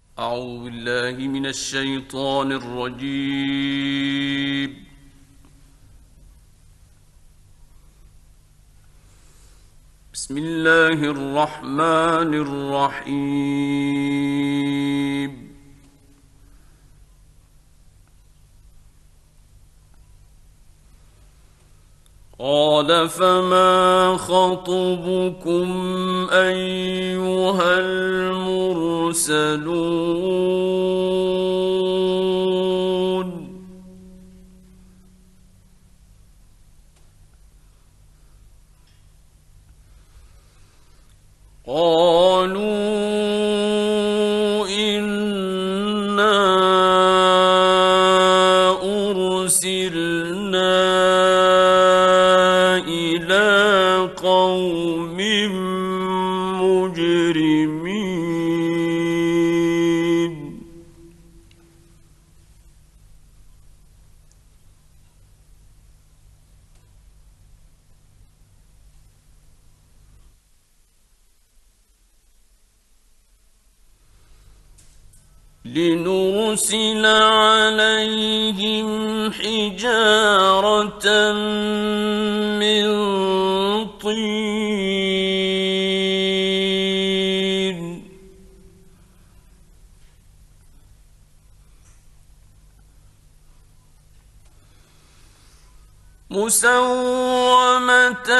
أعوذ بالله من الشيطان الرجيم. بسم الله الرحمن الرحيم. قال فما خطبكم أيها المرسلون. قالوا إنا أرسلنا إلى قوم مجرمين. لنرسل عليهم حجارة من طين مسومة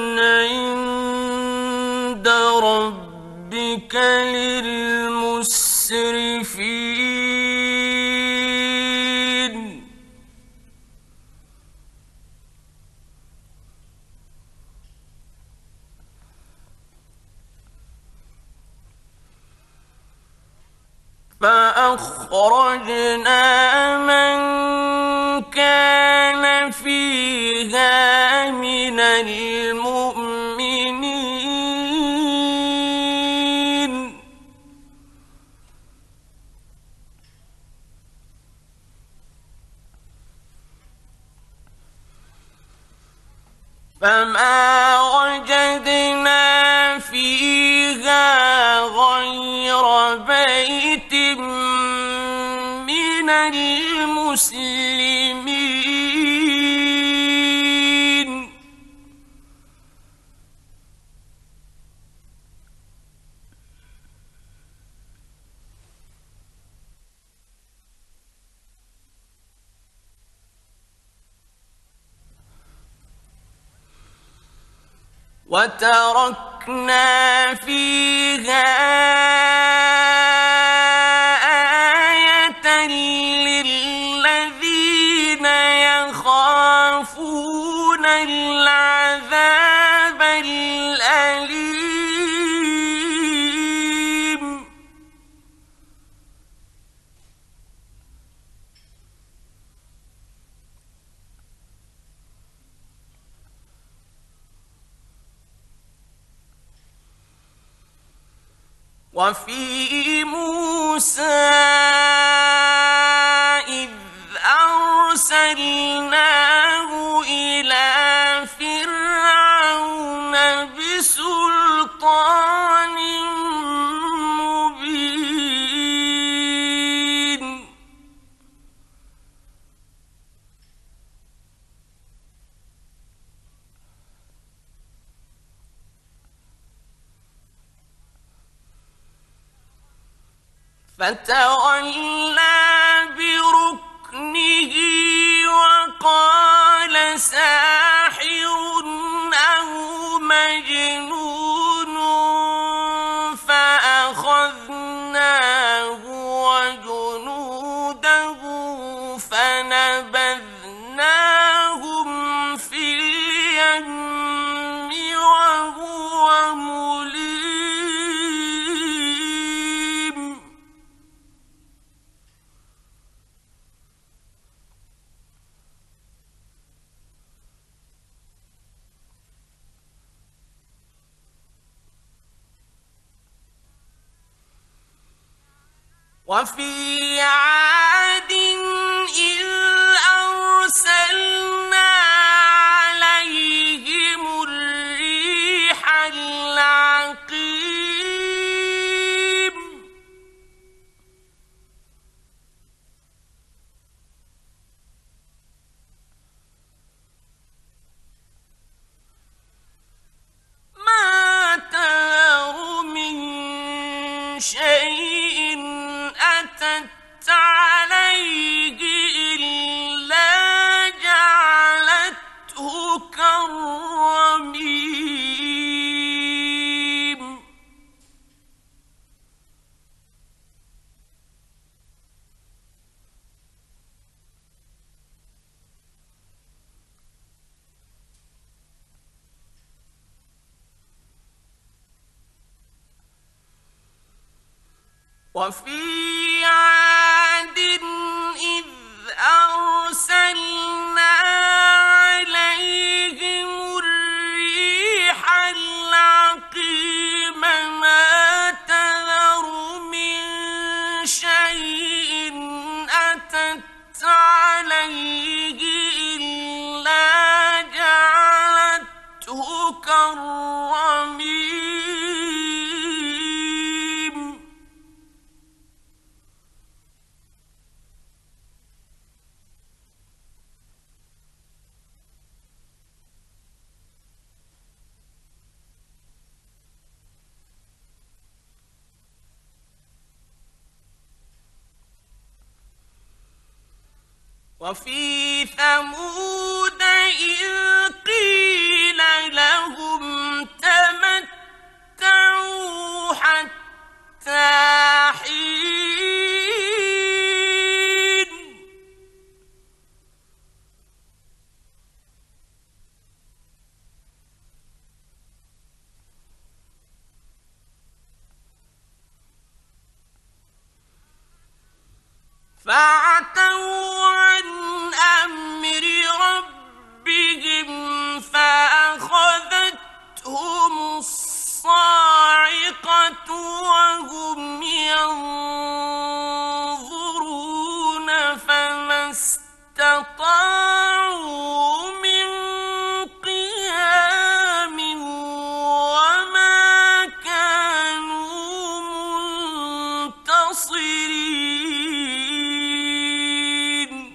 عند ربك للمسرفين. فأخرجنا من كان فيها من المؤمنين. فما وجدنا فيها غير بيت من المسلمين. وتركنا فيها آية للذين يخافون العذاب الأليم. وفي موسى إذ أرسلناه إلى فرعون بسلطان مبين. فتولى بركنه وقال ساحر أو مجنون. فأخذناه وجنوده فنبذناهم في اليم وهو مليم. وفي عاد إذ أرسلنا عليهم الريح العقيم. شيء أتت عليه إلا جعلته كالرميم وفي عاد إذ أرسلنا عليهم الريح العقيم ما تذر من شيء أتت عليه إلا جعلته كالرميم وفي ثمود إذ قيل لهم تمتعوا حتى حين فعتوا عن أمر ربهم فأخذتهم الصاعقة وهم ينظرون فما استطاعوا من قيام وما كانوا منتصرين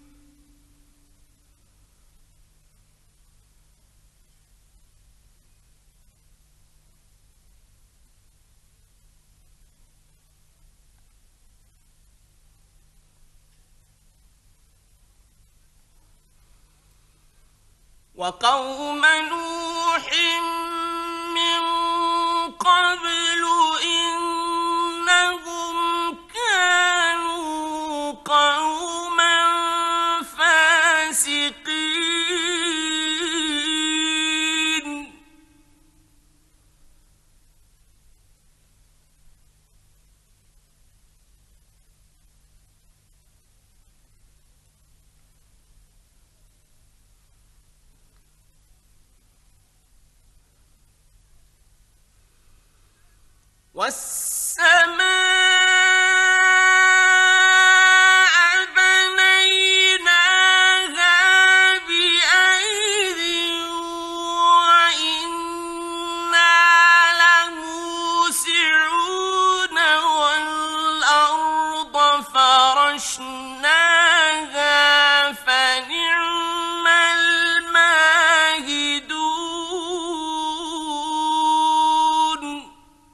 وقوم نوح من قبل إنهم كانوا قوما فاسقين والسماء بنيناها بأيد وإنا لموسعون والأرض فرشناها فنعم الماهدون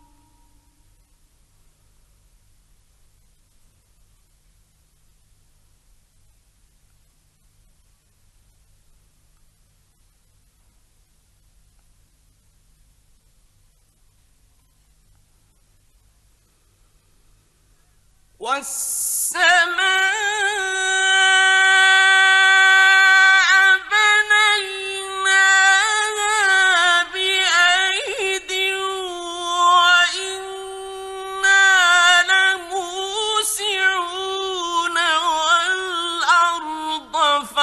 والسماء بنيناها بأيد وإنا لموسعون والأرض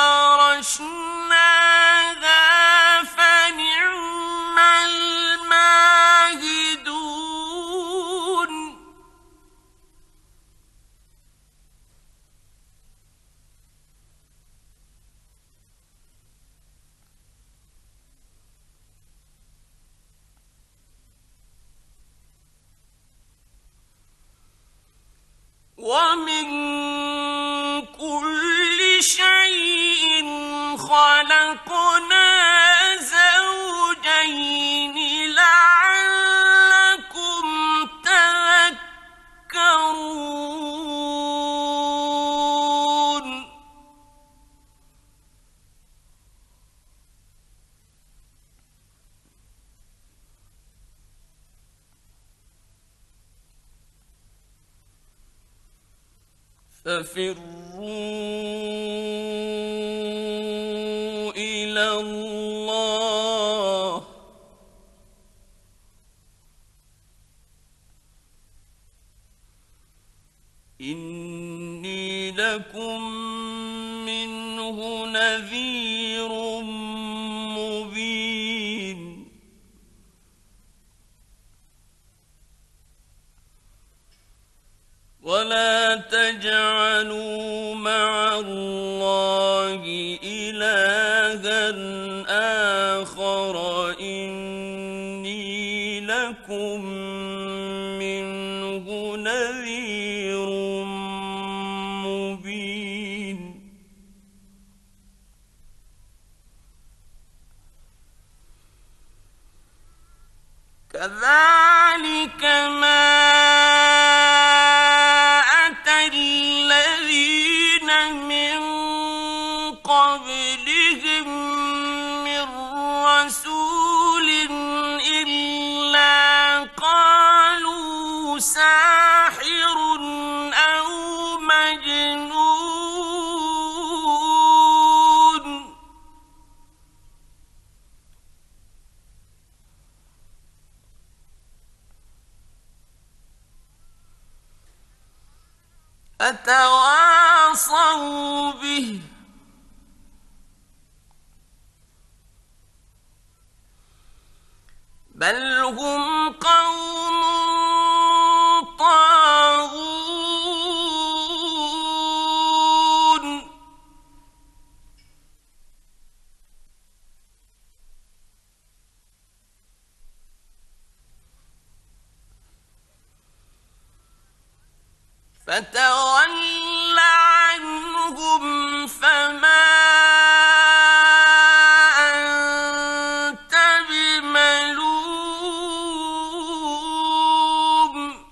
فرشناها فنعم الماهدون ومن كل شيء خلقنا زوجين لعلكم تذكرون ففروا إلى الله إني لكم منه نذير مبين ولا تجعلوا مع الله إلها آخر إني لكم منه نذير مبين كذلك ما من قبلهم من رسول إلا قالوا ساحر أو مجنون أتواصوا به بل هم قوم طاغون فتول عنهم فما أنت بملوم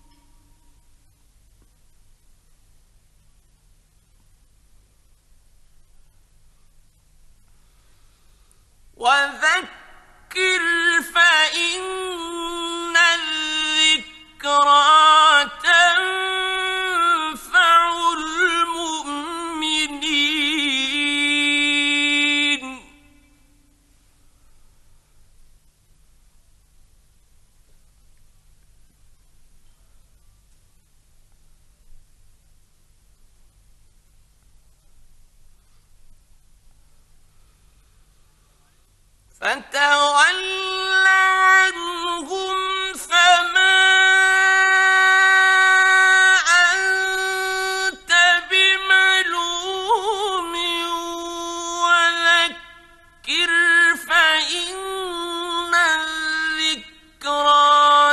وذكر فإن الذكرى فتول عنهم فما أنت بملوم وذكر فإن الذكرى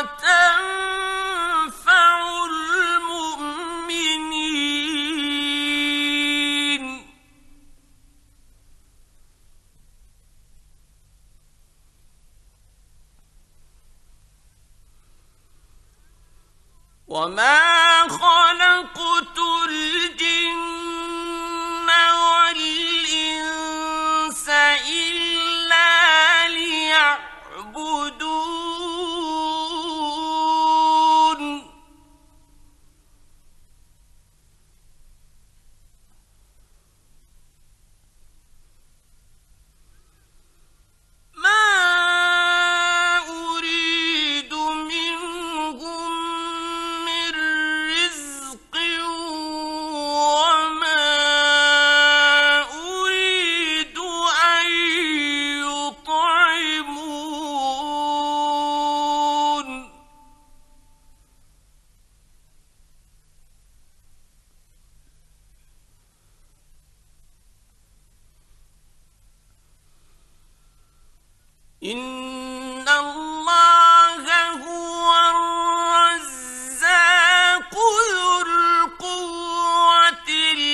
تنفع المؤمنين وما خلقت الجن والإنس إلا ليعبدون ما أريد منهم من رزق وما أريد أن يطعمون إن الله هو الرزاق ذو القوة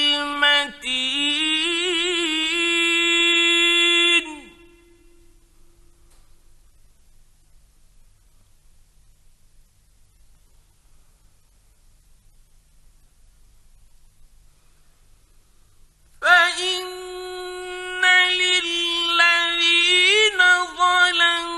المتين فإن للذين ظلموا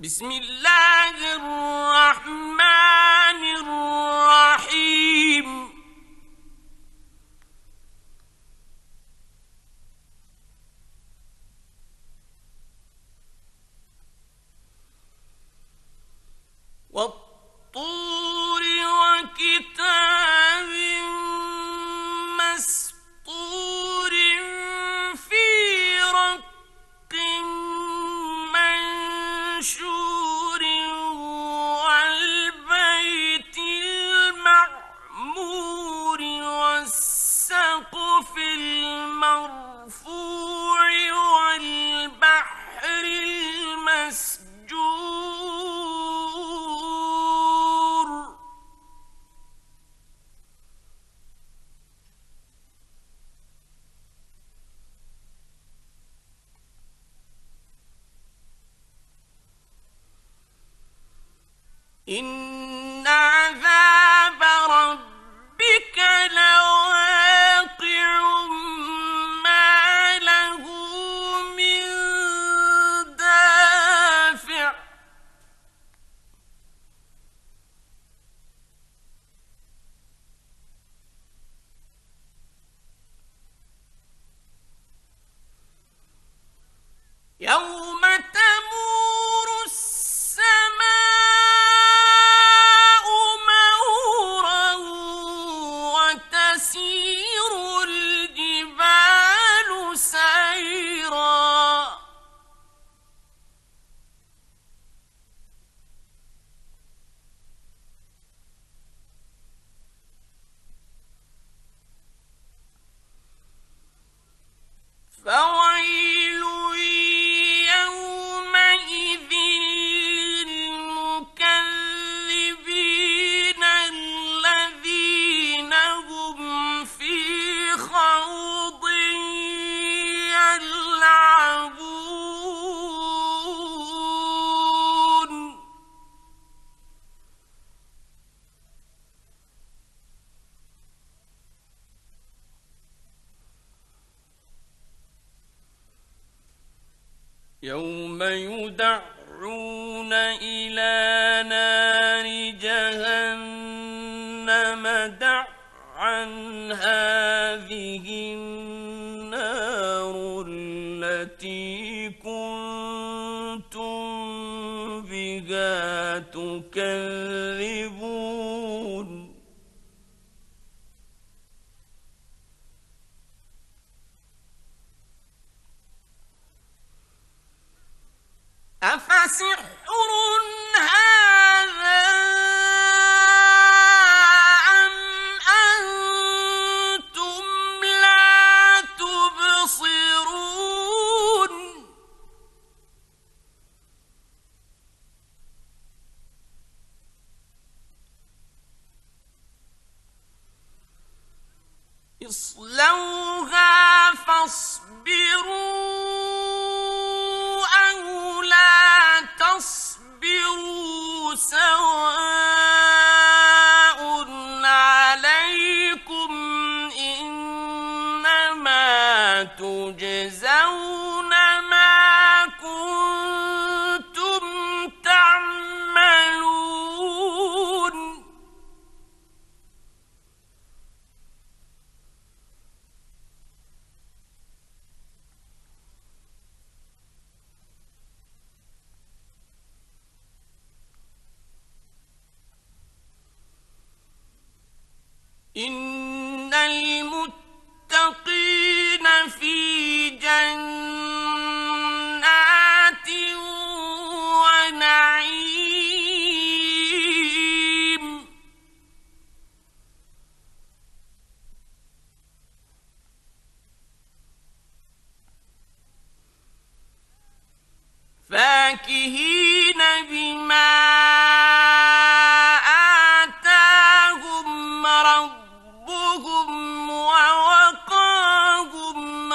بسم الله الرحمن الرحيم والطور وكتاب مسطور في رق منشور والبيت المعمور والسقف المرفوع والبحر المسجور إن عذاب ربك لواقع ما له من دافع يوم تمور السماء مورا وتسير الجبال سيرا فويل يومئذ للمكذبين الذين هم في خوض يلعبون يوم يدعون إلى نار جهنم دعا هذه النار التي كنتم بها تكذبون أفسحر هذا أم أنتم لا تبصرون اصلوها فاصبروا أو لا تصبروا سواء عليكم إنما تجزون ما كنتم تعملون إن المتقين في جنات ونعيم فاكهين بما آتاهم ربهم ووقاهم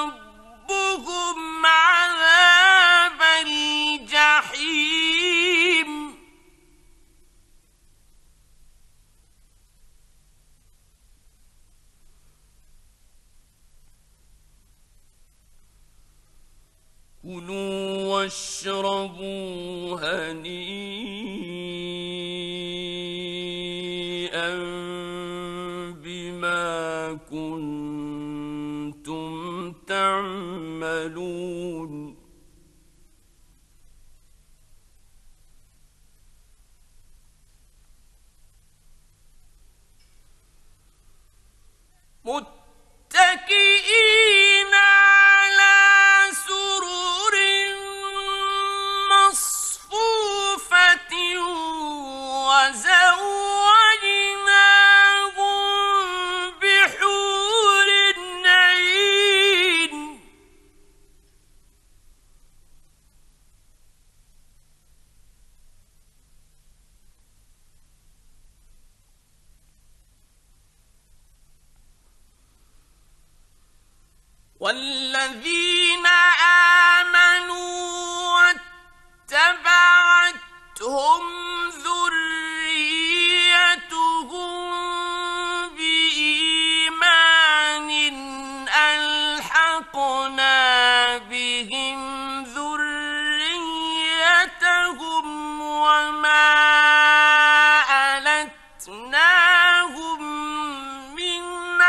ربهم عذاب الجحيم كلوا واشربوا هنيئا بما كنتم تعملون متكئين على سرر مصفوفة وزوجناهم بحور عين والذين آمنوا واتبعتهم ذريتهم بإيمان ألحقنا بهم ذريتهم وما ألتناهم من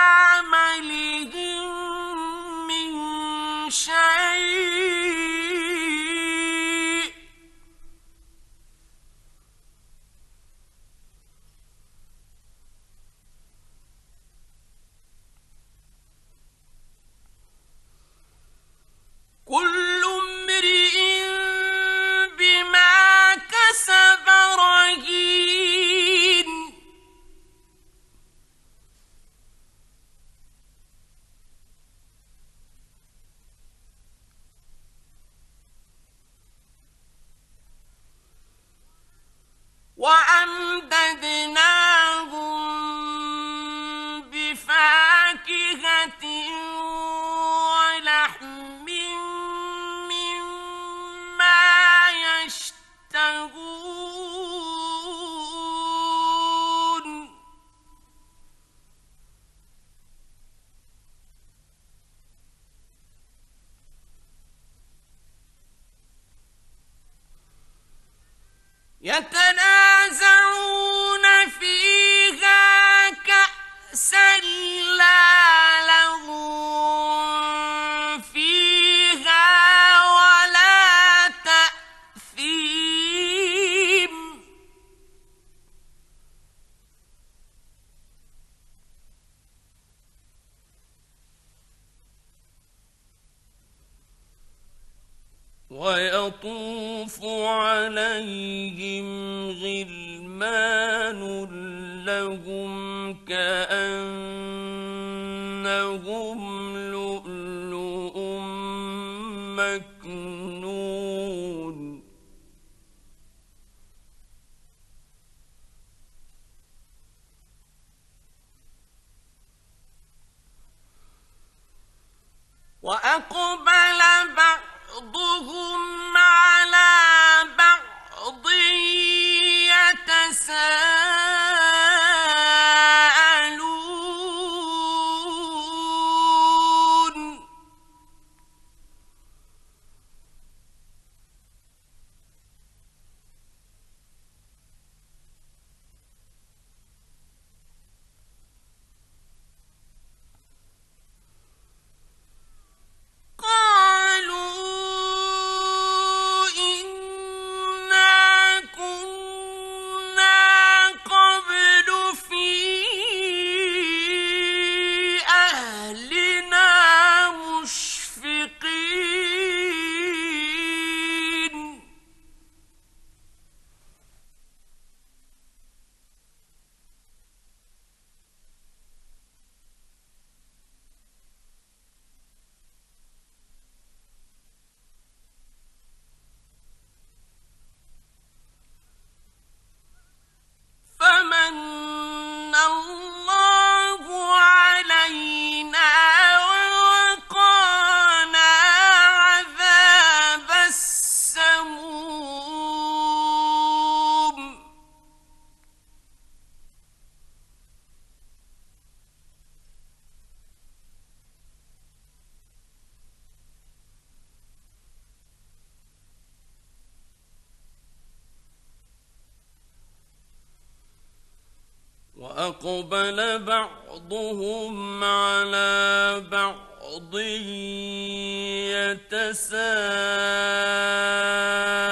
عملهم من شيء كل امرئ بما كسب رهين وأمددناهم بفاكهة ولحم مما يشتهون يتنازعون فيها كأسا لا لغو فيها ولا تأثيم ويطوف عليهم غلمان لهم كأنهم لؤلؤ مكنون وأقبل بعضهم على بعض يتساءلون قالوا وأقبل بعضهم على بعض يتساءلون